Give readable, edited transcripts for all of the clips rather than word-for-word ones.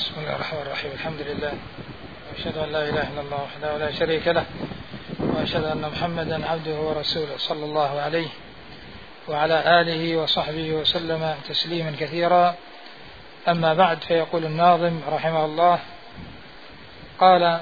بسم الله الرحمن الرحيم. الحمد لله، وأشهد أن لا إله إلا الله وحده لا شريك له، وأشهد أن محمدا عبده ورسوله صلى الله عليه وعلى آله وصحبه وسلم تسليما كثيرا. أما بعد، فيقول الناظم رحمه الله: قال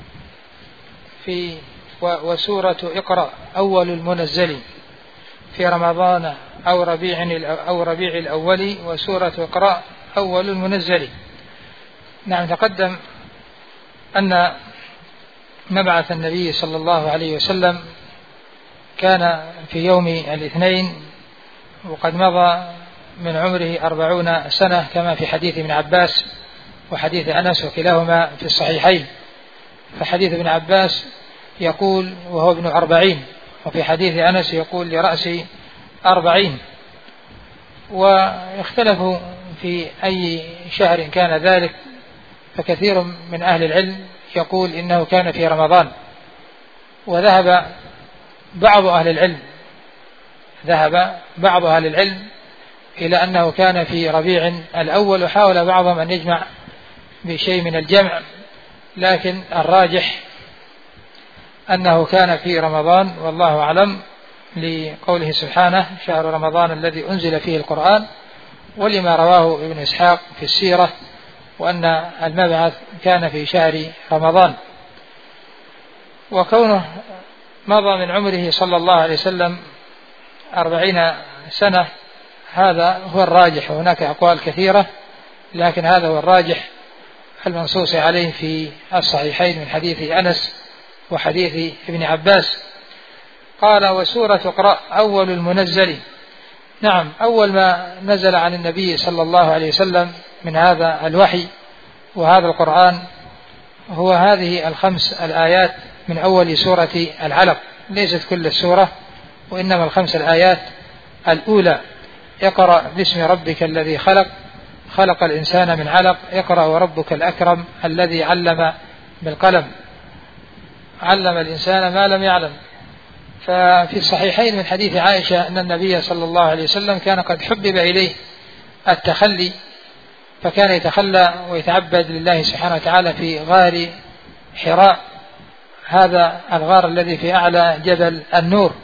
في وسورة اقرأ أول المنزل في رمضان أو ربيع الأول، وسورة اقرأ أول المنزل. نعم، تقدم أن مبعث النبي صلى الله عليه وسلم كان في يوم الاثنين، وقد مضى من عمره 40 سنة كما في حديث ابن عباس وحديث أنس، وكلاهما في الصحيحين. فحديث ابن عباس يقول وهو ابن 40، وفي حديث أنس يقول لرأس 40. واختلفوا في أي شهر كان ذلك، فكثير من أهل العلم يقول إنه كان في رمضان، وذهب بعض أهل العلم إلى أنه كان في ربيع الأول، وحاول بعضهم أن يجمع بشيء من الجمع، لكن الراجح أنه كان في رمضان والله أعلم، لقوله سبحانه: شهر رمضان الذي أنزل فيه القرآن، ولما رواه ابن إسحاق في السيرة وأن المبعث كان في شهر رمضان. وكونه مضى من عمره صلى الله عليه وسلم 40 سنة هذا هو الراجح، وهناك أقوال كثيرة، لكن هذا هو الراجح المنصوص عليه في الصحيحين من حديث أنس وحديث ابن عباس. قال: وسورة اقرأ أول المنزل. نعم، أول ما نزل عن النبي صلى الله عليه وسلم من هذا الوحي وهذا القرآن هو هذه 5 الآيات من أول سورة العلق، ليست كل السورة، وإنما 5 الآيات الأولى: اقرأ باسم ربك الذي خلق، خلق الإنسان من علق، اقرأ وربك الأكرم الذي علم بالقلم، علم الإنسان ما لم يعلم. ففي الصحيحين من حديث عائشة أن النبي صلى الله عليه وسلم كان قد حبب إليه التخلي، فكان يتخلى ويتعبد لله سبحانه وتعالى في غار حراء، هذا الغار الذي في أعلى جبل النور.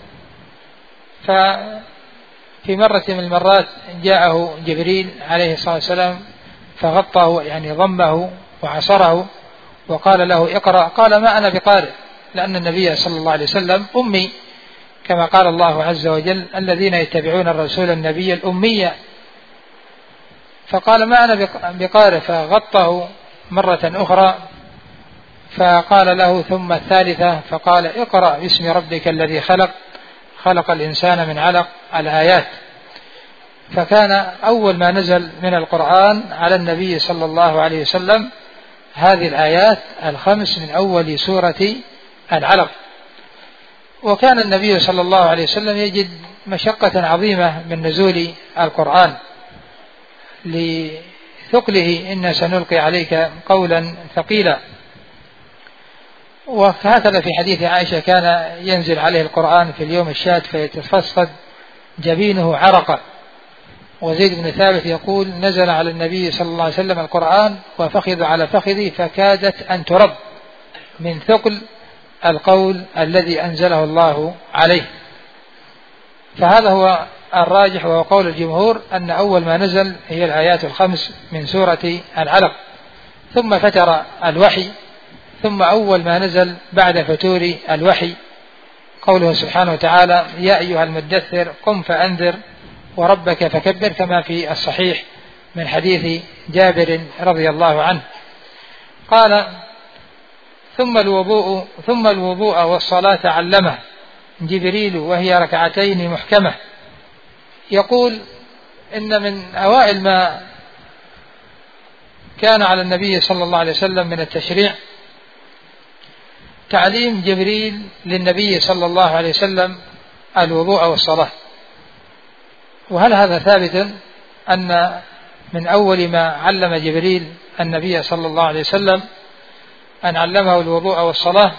ففي مرة من المرات جاءه جبريل عليه الصلاة والسلام فغطاه، يعني ضمه وعصره وقال له: اقرأ. قال: ما أنا بقارئ، لأن النبي صلى الله عليه وسلم أمي، كما قال الله عز وجل: الذين يتبعون الرسول النبي الأمي. فقال: ما أنا بقارئ، فغطه مرة أخرى، فقال له ثم الثالثة، فقال: اقرأ باسم ربك الذي خلق، خلق الإنسان من علق، الآيات. فكان أول ما نزل من القرآن على النبي صلى الله عليه وسلم هذه الآيات 5 من أول سورة العلق. وكان النبي صلى الله عليه وسلم يجد مشقة عظيمة من نزول القرآن لثقله: إن سنلقي عليك قولا ثقيلا. وهكذا في حديث عائشة كان ينزل عليه القرآن في اليوم الشاد فيتفصد جبينه عرقا. وزيد بن ثابت يقول: نزل على النبي صلى الله عليه وسلم القرآن وفخذ على فخذي فكادت أن ترب من ثقل القول الذي أنزله الله عليه. فهذا هو الراجح، وهو قول الجمهور، أن أول ما نزل هي الآيات 5 من سورة العلق، ثم فتر الوحي، ثم أول ما نزل بعد فتور الوحي قوله سبحانه وتعالى: يا أيها المدثر قم فأنذر وربك فكبر، كما في الصحيح من حديث جابر رضي الله عنه. قال: ثم الوضوء والصلاة علمه جبريل وهي 2 محكمة. يقول: إن من أوائل ما كان على النبي صلى الله عليه وسلم من التشريع تعليم جبريل للنبي صلى الله عليه وسلم الوضوء والصلاة. وهل هذا ثابت أن من أول ما علم جبريل النبي صلى الله عليه وسلم أن علمه الوضوء والصلاة،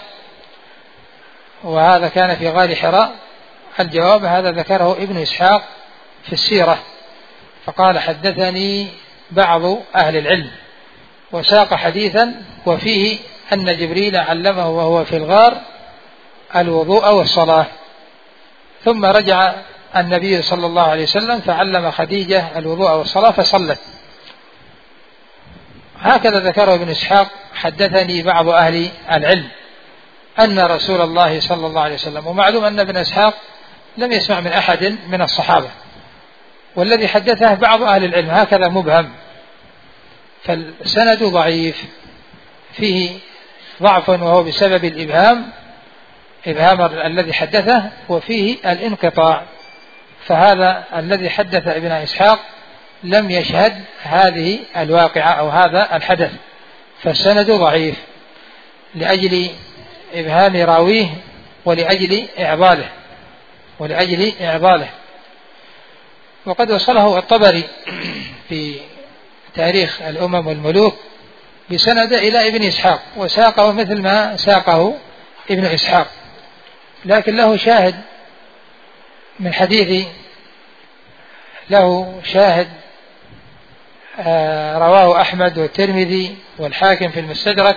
وهذا كان في غار حراء؟ الجواب: هذا ذكره ابن إسحاق في السيرة، فقال: حدثني بعض أهل العلم. وساق حديثا وفيه أن جبريل علمه وهو في الغار الوضوء والصلاة، ثم رجع النبي صلى الله عليه وسلم فعلم خديجة الوضوء والصلاة فصلت. هكذا ذكره ابن إسحاق: حدثني بعض أهل العلم أن رسول الله صلى الله عليه وسلم. ومعلوم أن ابن إسحاق لم يسمع من أحد من الصحابة، والذي حدثه بعض أهل العلم، هكذا مبهم، فالسند ضعيف فيه ضعف، وهو بسبب الإبهام الذي حدثه، وفيه الانقطاع، فهذا الذي حدث ابن إسحاق لم يشهد هذه الواقعة أو هذا الحدث، فالسند ضعيف لأجل إبهام راويه ولأجل إعضاله. وقد وصله الطبري في تاريخ الأمم والملوك بسند إلى ابن إسحاق، وساقه مثل ما ساقه ابن إسحاق، لكن له شاهد من حديث، له شاهد رواه أحمد والترمذي والحاكم في المستدرك،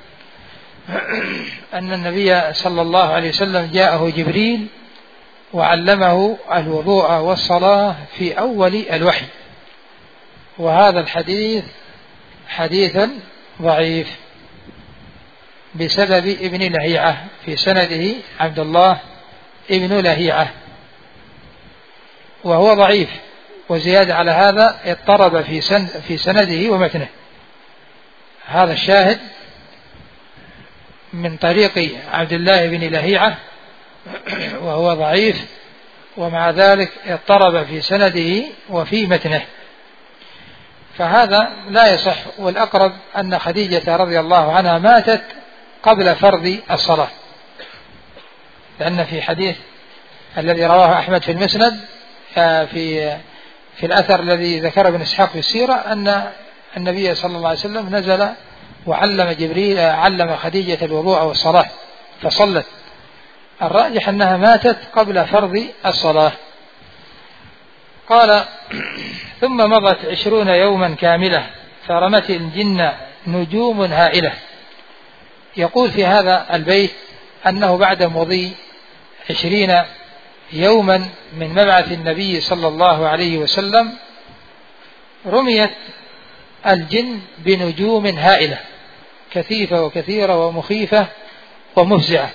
أن النبي صلى الله عليه وسلم جاءه جبريل وعلمه الوضوء والصلاة في أول الوحي، وهذا الحديث حديث ضعيف بسبب ابن لهيعة، في سنده عبد الله ابن لهيعة، وهو ضعيف، وزيادة على هذا اضطرب في سنده ومتنه. هذا الشاهد من طريق عبد الله بن لهيعة وهو ضعيف، ومع ذلك اضطرب في سنده وفي متنه، فهذا لا يصح. والأقرب أن خديجة رضي الله عنها ماتت قبل فرض الصلاة، لأن في حديث الذي رواه أحمد في المسند في الأثر الذي ذكر ابن إسحاق في السيرة أن النبي صلى الله عليه وسلم نزل علم خديجة الوضوء والصلاة فصلت. الراجح أنها ماتت قبل فرض الصلاة. قال: ثم مضت 20 يوما كاملة فرمت الجن نجوم هائلة. يقول في هذا البيت أنه بعد مضي 20 يوما من مبعث النبي صلى الله عليه وسلم رميت الجن بنجوم هائلة كثيفة وكثيرة ومخيفة ومفزعة.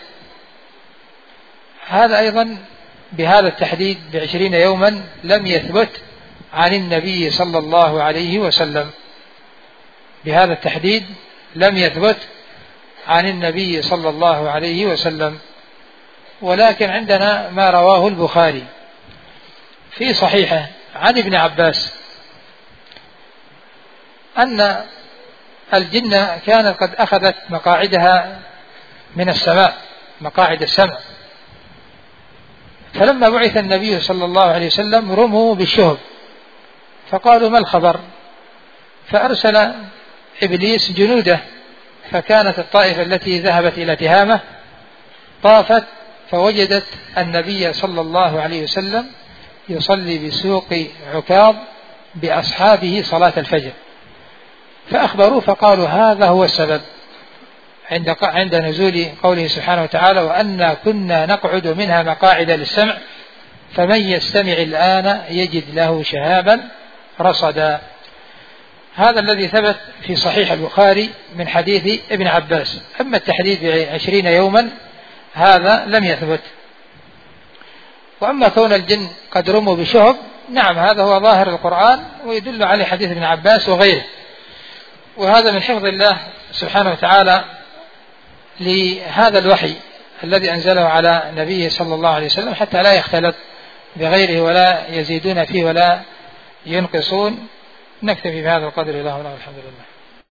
هذا أيضا بهذا التحديد 20 يوما لم يثبت عن النبي صلى الله عليه وسلم، بهذا التحديد لم يثبت عن النبي صلى الله عليه وسلم. ولكن عندنا ما رواه البخاري في صحيحه عن ابن عباس أن الجن كانت قد أخذت مقاعدها من السماء، مقاعد السمع، فلما بعث النبي صلى الله عليه وسلم رموا بالشهب، فقالوا: ما الخبر؟ فأرسل إبليس جنوده، فكانت الطائفة التي ذهبت إلى تهامة طافت فوجدت النبي صلى الله عليه وسلم يصلي بسوق عكاظ بأصحابه صلاة الفجر، فأخبروا فقالوا: هذا هو السبب، عند نزول قوله سبحانه وتعالى: وأنا كنا نقعد منها مقاعد للسمع فمن يستمع الآن يجد له شهابا رصدا. هذا الذي ثبت في صحيح البخاري من حديث ابن عباس. أما التحديد ب20 يوما هذا لم يثبت. وأما كون الجن قد رموا بشهب، نعم، هذا هو ظاهر القرآن ويدل عليه حديث ابن عباس وغيره، وهذا من حفظ الله سبحانه وتعالى لهذا الوحي الذي أنزله على نبيه صلى الله عليه وسلم حتى لا يختلط بغيره ولا يزيدون فيه ولا ينقصون. نكتفي بهذا القدر. الله والحمد لله.